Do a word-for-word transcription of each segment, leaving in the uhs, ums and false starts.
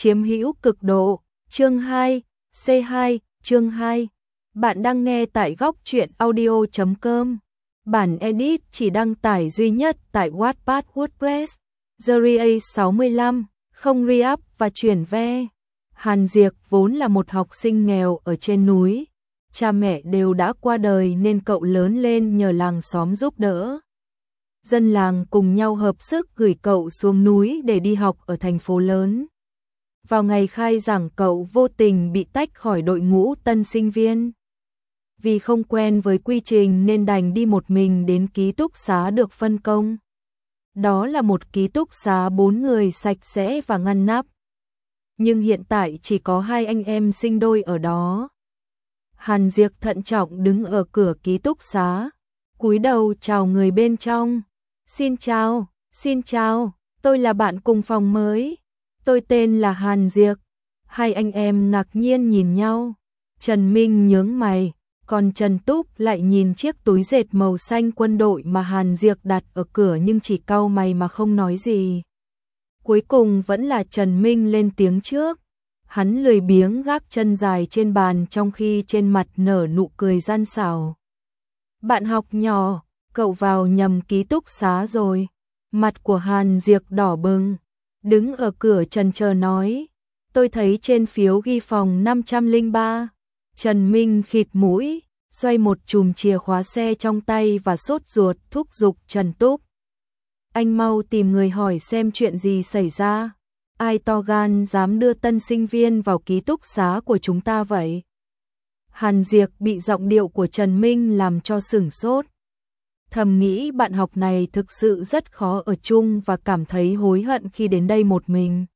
chiếm hữu cực độ. Chương hai, C hai, chương hai. Bạn đang nghe tại góc truyện audio chấm com. Bản edit chỉ đăng tải duy nhất tại Wattpad WordPress. Series sáu mươi lăm, không re-up và chuyển ve. Hàn Diệc vốn là một học sinh nghèo ở trên núi. Cha mẹ đều đã qua đời nên cậu lớn lên nhờ làng xóm giúp đỡ. Dân làng cùng nhau hợp sức gửi cậu xuống núi để đi học ở thành phố lớn. Vào ngày khai giảng cậu vô tình bị tách khỏi đội ngũ tân sinh viên. Vì không quen với quy trình nên đành đi một mình đến ký túc xá được phân công. Đó là một ký túc xá bốn người sạch sẽ và ngăn nắp. Nhưng hiện tại chỉ có hai anh em sinh đôi ở đó. Hàn Diệc thận trọng đứng ở cửa ký túc xá, cúi đầu chào người bên trong. Xin chào, xin chào, tôi là bạn cùng phòng mới. Tôi tên là Hàn Diệc. Hai anh em ngạc nhiên nhìn nhau. Trần Minh nhướng mày, còn Trần Túc lại nhìn chiếc túi dệt màu xanh quân đội mà Hàn Diệc đặt ở cửa nhưng chỉ cau mày mà không nói gì. Cuối cùng vẫn là Trần Minh lên tiếng trước. Hắn lười biếng gác chân dài trên bàn trong khi trên mặt nở nụ cười gian xảo. Bạn học nhỏ, cậu vào nhầm ký túc xá rồi. Mặt của Hàn Diệc đỏ bừng, đứng ở cửa trần chờ nói. Tôi thấy trên phiếu ghi phòng năm trăm lẻ ba. Trần Minh khịt mũi, xoay một chùm chìa khóa xe trong tay và sốt ruột thúc giục Trần Túc. Anh mau tìm người hỏi xem chuyện gì xảy ra. Ai to gan dám đưa tân sinh viên vào ký túc xá của chúng ta vậy? Hàn Diệc bị giọng điệu của Trần Minh làm cho sửng sốt. Thầm nghĩ bạn học này thực sự rất khó ở chung và cảm thấy hối hận khi đến đây một mình.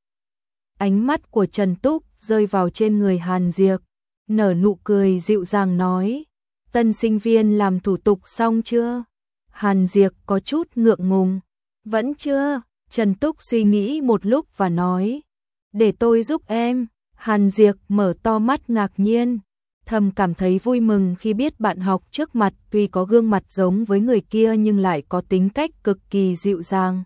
Ánh mắt của Trần Túc rơi vào trên người Hàn Diệc, nở nụ cười dịu dàng nói. Tân sinh viên làm thủ tục xong chưa? Hàn Diệc có chút ngượng ngùng. Vẫn chưa. Trần Túc suy nghĩ một lúc và nói. Để tôi giúp em. Hàn Diệc mở to mắt ngạc nhiên. Thầm cảm thấy vui mừng khi biết bạn học trước mặt tuy có gương mặt giống với người kia nhưng lại có tính cách cực kỳ dịu dàng.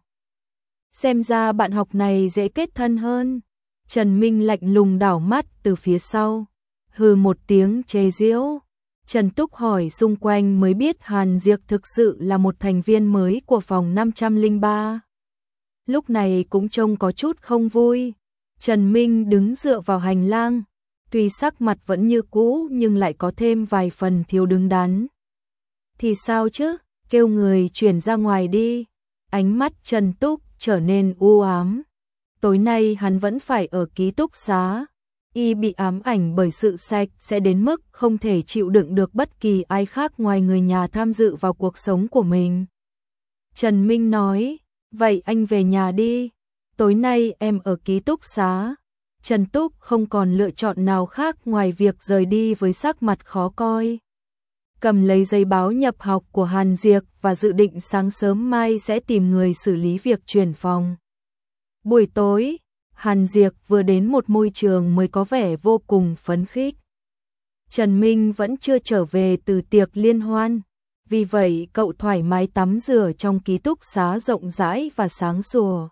Xem ra bạn học này dễ kết thân hơn. Trần Minh lạnh lùng đảo mắt từ phía sau. Hừ một tiếng chế giễu. Trần Túc hỏi xung quanh mới biết Hàn Diệc thực sự là một thành viên mới của phòng năm trăm lẻ ba. Lúc này cũng trông có chút không vui. Trần Minh đứng dựa vào hành lang. Tuy sắc mặt vẫn như cũ nhưng lại có thêm vài phần thiếu đứng đắn. Thì sao chứ, kêu người chuyển ra ngoài đi. Ánh mắt Trần Túc trở nên u ám. Tối nay hắn vẫn phải ở ký túc xá. Y bị ám ảnh bởi sự sạch sẽ đến mức không thể chịu đựng được bất kỳ ai khác ngoài người nhà tham dự vào cuộc sống của mình. Trần Minh nói, vậy anh về nhà đi. Tối nay em ở ký túc xá. Trần Túc không còn lựa chọn nào khác ngoài việc rời đi với sắc mặt khó coi. Cầm lấy giấy báo nhập học của Hàn Diệc và dự định sáng sớm mai sẽ tìm người xử lý việc chuyển phòng. Buổi tối, Hàn Diệc vừa đến một môi trường mới có vẻ vô cùng phấn khích. Trần Minh vẫn chưa trở về từ tiệc liên hoan, vì vậy cậu thoải mái tắm rửa trong ký túc xá rộng rãi và sáng sủa.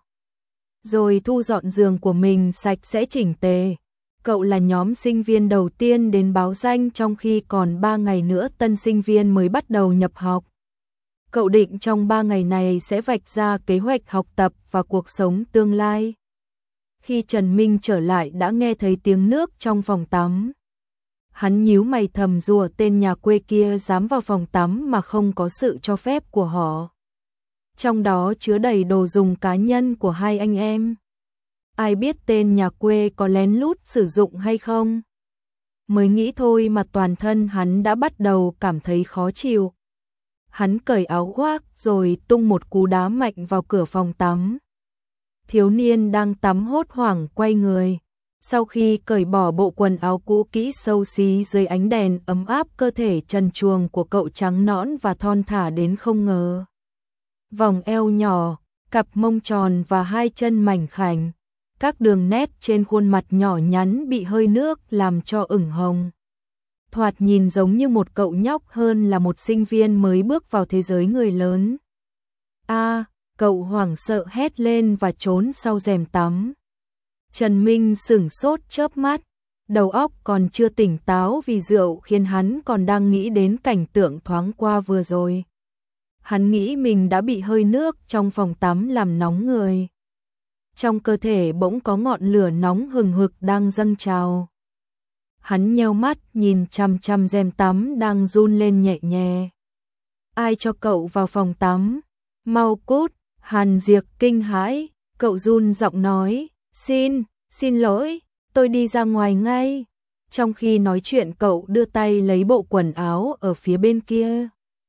Rồi thu dọn giường của mình sạch sẽ chỉnh tề. Cậu là nhóm sinh viên đầu tiên đến báo danh trong khi còn ba ngày nữa tân sinh viên mới bắt đầu nhập học. Cậu định trong ba ngày này sẽ vạch ra kế hoạch học tập và cuộc sống tương lai. Khi Trần Minh trở lại đã nghe thấy tiếng nước trong phòng tắm. Hắn nhíu mày thầm rủa tên nhà quê kia dám vào phòng tắm mà không có sự cho phép của họ. Trong đó chứa đầy đồ dùng cá nhân của hai anh em. Ai biết tên nhà quê có lén lút sử dụng hay không? Mới nghĩ thôi mà toàn thân hắn đã bắt đầu cảm thấy khó chịu. Hắn cởi áo khoác rồi tung một cú đá mạnh vào cửa phòng tắm. Thiếu niên đang tắm hốt hoảng quay người. Sau khi cởi bỏ bộ quần áo cũ kỹ xấu xí dưới ánh đèn ấm áp, cơ thể trần truồng của cậu trắng nõn và thon thả đến không ngờ. Vòng eo nhỏ, cặp mông tròn và hai chân mảnh khảnh. Các đường nét trên khuôn mặt nhỏ nhắn bị hơi nước làm cho ửng hồng. Thoạt nhìn giống như một cậu nhóc hơn là một sinh viên mới bước vào thế giới người lớn. A, cậu hoảng sợ hét lên và trốn sau rèm tắm. Trần Minh sửng sốt chớp mắt, đầu óc còn chưa tỉnh táo vì rượu khiến hắn còn đang nghĩ đến cảnh tượng thoáng qua vừa rồi. Hắn nghĩ mình đã bị hơi nước trong phòng tắm làm nóng người. Trong cơ thể bỗng có ngọn lửa nóng hừng hực đang dâng trào. Hắn nheo mắt nhìn chằm chằm rèm tắm đang run lên nhẹ nhẹ. Ai cho cậu vào phòng tắm? Mau cút! Hàn Diệp kinh hãi, cậu run giọng nói, xin, xin lỗi, tôi đi ra ngoài ngay. Trong khi nói chuyện cậu đưa tay lấy bộ quần áo ở phía bên kia.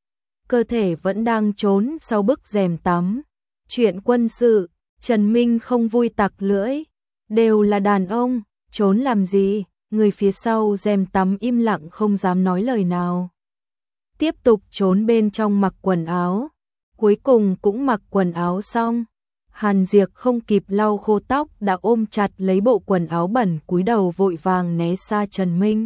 Cơ thể vẫn đang trốn sau bức rèm tắm. Chuyện quân sự, Trần Minh không vui tặc lưỡi. Đều là đàn ông, trốn làm gì? Người phía sau rèm tắm im lặng không dám nói lời nào. Tiếp tục trốn bên trong mặc quần áo. Cuối cùng cũng mặc quần áo xong. Hàn Diệp không kịp lau khô tóc đã ôm chặt lấy bộ quần áo bẩn, cúi đầu vội vàng né xa Trần Minh.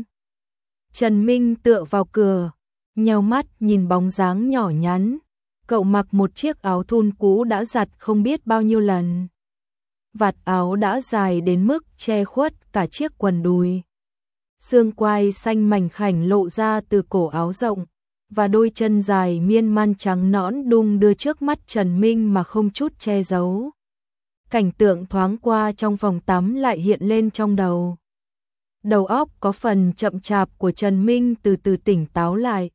Trần Minh tựa vào cửa, nheo mắt nhìn bóng dáng nhỏ nhắn. Cậu mặc một chiếc áo thun cũ đã giặt không biết bao nhiêu lần. Vạt áo đã dài đến mức che khuất cả chiếc quần đùi. Xương quai xanh mảnh khảnh lộ ra từ cổ áo rộng, và đôi chân dài miên man trắng nõn đung đưa trước mắt Trần Minh mà không chút che giấu. Cảnh tượng thoáng qua trong phòng tắm lại hiện lên trong đầu. Đầu óc có phần chậm chạp của Trần Minh từ từ tỉnh táo lại.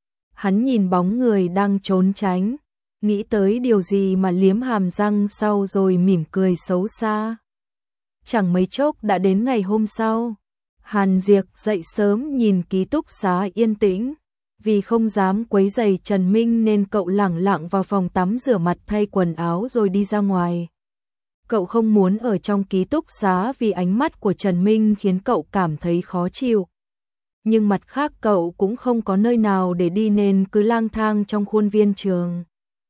Hắn nhìn bóng người đang trốn tránh, nghĩ tới điều gì mà liếm hàm răng sau rồi mỉm cười xấu xa. Chẳng mấy chốc đã đến ngày hôm sau. Hàn Diệp dậy sớm nhìn ký túc xá yên tĩnh. Vì không dám quấy rầy Trần Minh nên cậu lẳng lặng vào phòng tắm rửa mặt thay quần áo rồi đi ra ngoài. Cậu không muốn ở trong ký túc xá vì ánh mắt của Trần Minh khiến cậu cảm thấy khó chịu. Nhưng mặt khác cậu cũng không có nơi nào để đi nên cứ lang thang trong khuôn viên trường.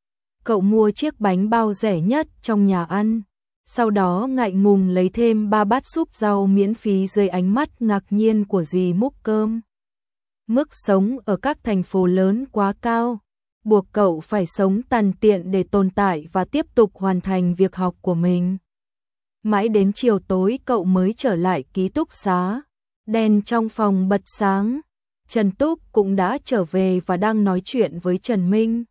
Cậu mua chiếc bánh bao rẻ nhất trong nhà ăn. Sau đó ngại ngùng lấy thêm ba bát súp rau miễn phí dưới ánh mắt ngạc nhiên của dì múc cơm. Mức sống ở các thành phố lớn quá cao, buộc cậu phải sống tàn tiện để tồn tại và tiếp tục hoàn thành việc học của mình. Mãi đến chiều tối cậu mới trở lại ký túc xá. Đèn trong phòng bật sáng. Trần Túc cũng đã trở về và đang nói chuyện với Trần Minh.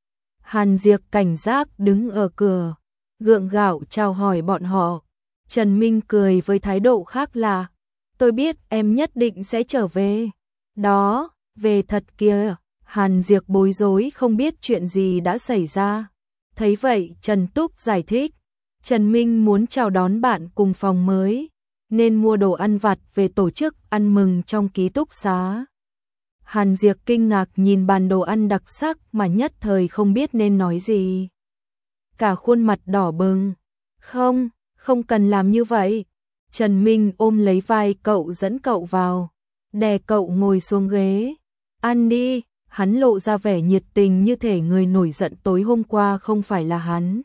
Hàn Diệp cảnh giác đứng ở cửa, gượng gạo chào hỏi bọn họ. Trần Minh cười với thái độ khác lạ. Tôi biết em nhất định sẽ trở về. Đó, về thật kìa. Hàn Diệp bối rối không biết chuyện gì đã xảy ra. Thấy vậy Trần Túc giải thích. Trần Minh muốn chào đón bạn cùng phòng mới, nên mua đồ ăn vặt về tổ chức ăn mừng trong ký túc xá. Hàn Diệp kinh ngạc nhìn bàn đồ ăn đặc sắc mà nhất thời không biết nên nói gì. Cả khuôn mặt đỏ bừng. Không, không cần làm như vậy. Trần Minh ôm lấy vai cậu dẫn cậu vào, đè cậu ngồi xuống ghế. Ăn đi, hắn lộ ra vẻ nhiệt tình như thể người nổi giận tối hôm qua không phải là hắn.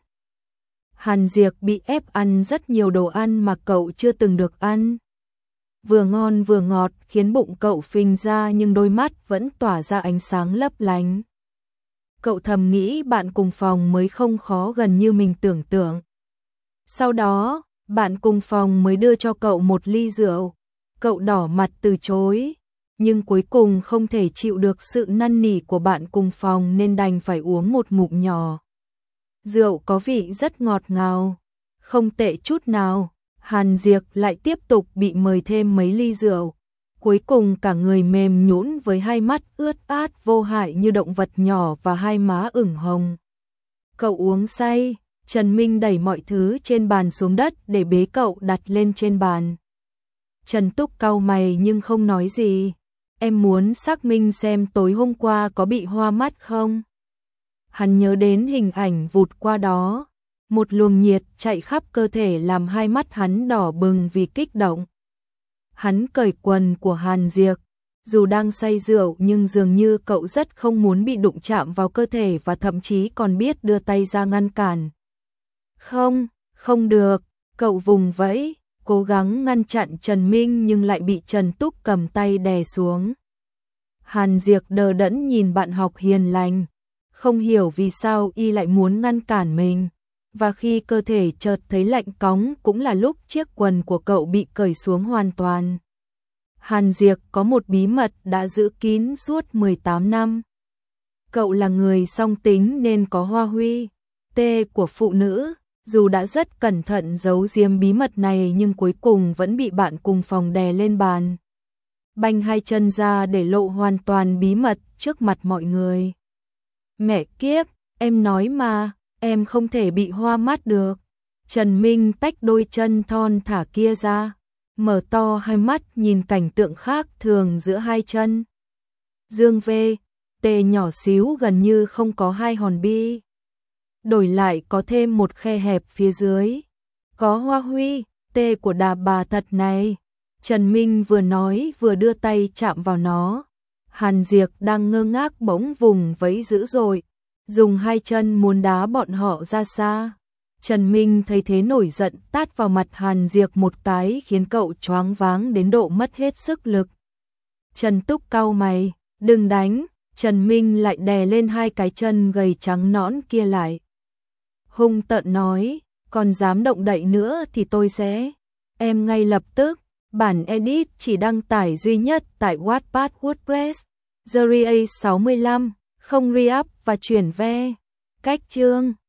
Hàn Diệp bị ép ăn rất nhiều đồ ăn mà cậu chưa từng được ăn. Vừa ngon vừa ngọt khiến bụng cậu phình ra nhưng đôi mắt vẫn tỏa ra ánh sáng lấp lánh. Cậu thầm nghĩ bạn cùng phòng mới không khó gần như mình tưởng tượng. Sau đó, bạn cùng phòng mới đưa cho cậu một ly rượu. Cậu đỏ mặt từ chối, nhưng cuối cùng không thể chịu được sự năn nỉ của bạn cùng phòng nên đành phải uống một ngụm nhỏ. Rượu có vị rất ngọt ngào, không tệ chút nào. Hàn Diệp lại tiếp tục bị mời thêm mấy ly rượu. Cuối cùng cả người mềm nhũn với hai mắt ướt át vô hại như động vật nhỏ và hai má ửng hồng. Cậu uống say, Trần Minh đẩy mọi thứ trên bàn xuống đất để bế cậu đặt lên trên bàn. Trần Túc cau mày nhưng không nói gì. Em muốn xác minh xem tối hôm qua có bị hoa mắt không? Hắn nhớ đến hình ảnh vụt qua đó. Một luồng nhiệt chạy khắp cơ thể làm hai mắt hắn đỏ bừng vì kích động. Hắn cởi quần của Hàn Diệp. Dù đang say rượu nhưng dường như cậu rất không muốn bị đụng chạm vào cơ thể và thậm chí còn biết đưa tay ra ngăn cản. Không, không được, cậu vùng vẫy, cố gắng ngăn chặn Trần Minh nhưng lại bị Trần Túc cầm tay đè xuống. Hàn Diệp đờ đẫn nhìn bạn học hiền lành, không hiểu vì sao y lại muốn ngăn cản mình. và khi cơ thể chợt thấy lạnh cóng cũng là lúc chiếc quần của cậu bị cởi xuống hoàn toàn. Hàn Diệc có một bí mật đã giữ kín suốt mười tám năm. Cậu là người song tính nên có hoa huy, tê của phụ nữ, dù đã rất cẩn thận giấu giếm bí mật này nhưng cuối cùng vẫn bị bạn cùng phòng đè lên bàn. Banh hai chân ra để lộ hoàn toàn bí mật trước mặt mọi người. Mẹ kiếp, em nói mà, em không thể bị hoa mắt được. Trần Minh tách đôi chân thon thả kia ra, mở to hai mắt nhìn cảnh tượng khác thường giữa hai chân. Dương V, tê nhỏ xíu gần như không có hai hòn bi. Đổi lại có thêm một khe hẹp phía dưới. Có hoa huy, tê của đà bà thật này. Trần Minh vừa nói vừa đưa tay chạm vào nó. Hàn Diệc đang ngơ ngác bỗng vùng vẫy dữ dội, dùng hai chân muốn đá bọn họ ra xa. Trần Minh thấy thế nổi giận tát vào mặt Hàn Diệc một cái khiến cậu choáng váng đến độ mất hết sức lực. Trần Túc cau mày, đừng đánh. Trần Minh lại đè lên hai cái chân gầy trắng nõn kia lại. Hung tợn nói, còn dám động đậy nữa thì tôi sẽ. Em ngay lập tức. Bản edit chỉ đăng tải duy nhất tại Wattpad WordPress. Series sáu mươi lăm, không re-up và chuyển ve. Cách chương